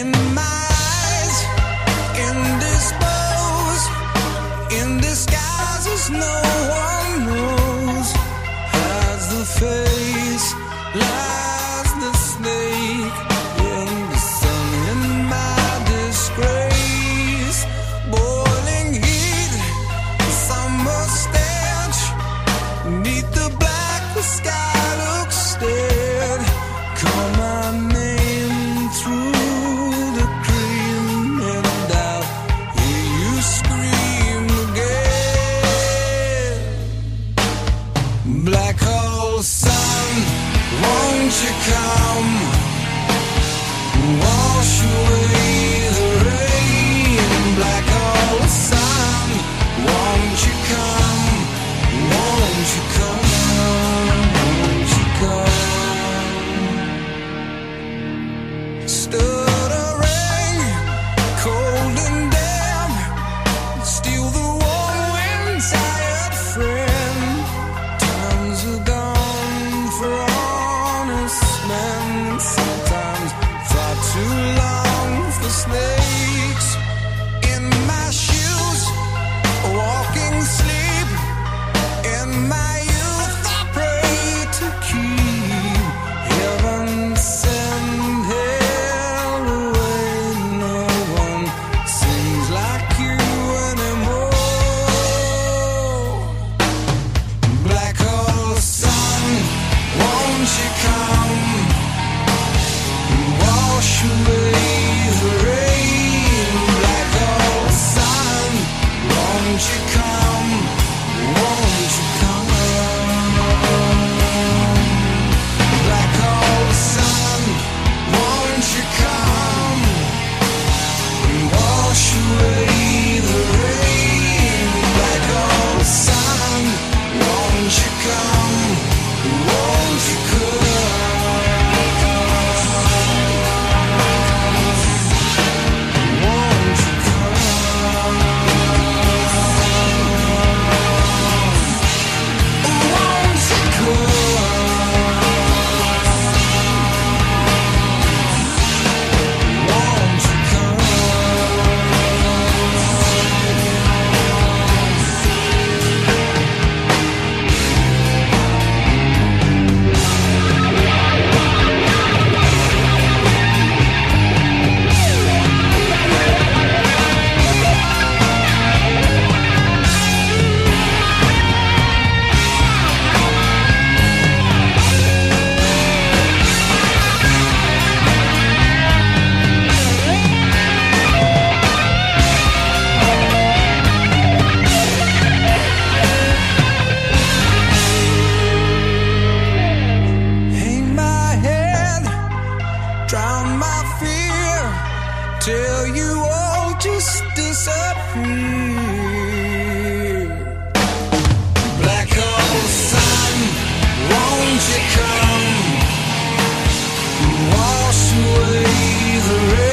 in my eyes, indisposed, in disguises no one knows. Hides the face, lies the snake in the sun, in my disgrace. Boiling heat, summer stench, neath the black the sky looks dead. Call my name through the cream and I'll hear you scream again. Black hole sun, won't you come? Wash away the rain. Black hole sun, won't you come? Won't you come? Won't you come? Stuttering, cold and damp, steal the warm wind, tired friend. Times are gone for honest men. Sometimes far too long for snakes. In my shoes, walking sleep. In my youth I pray to keep heaven send hell away. No one sings like you anymore. Black hole sun, won't you come? Wash away the rain. Black hole sun, won't you come? Won't you come? Black hole sun, won't you come? Wash away the rain. Black hole sun, won't you come? Won't you come? Won't you come? Won't you come? Won't you come? Hang my head, drown my fear, till you all just disappear. Black hole sun, won't you come? Wash away the rain.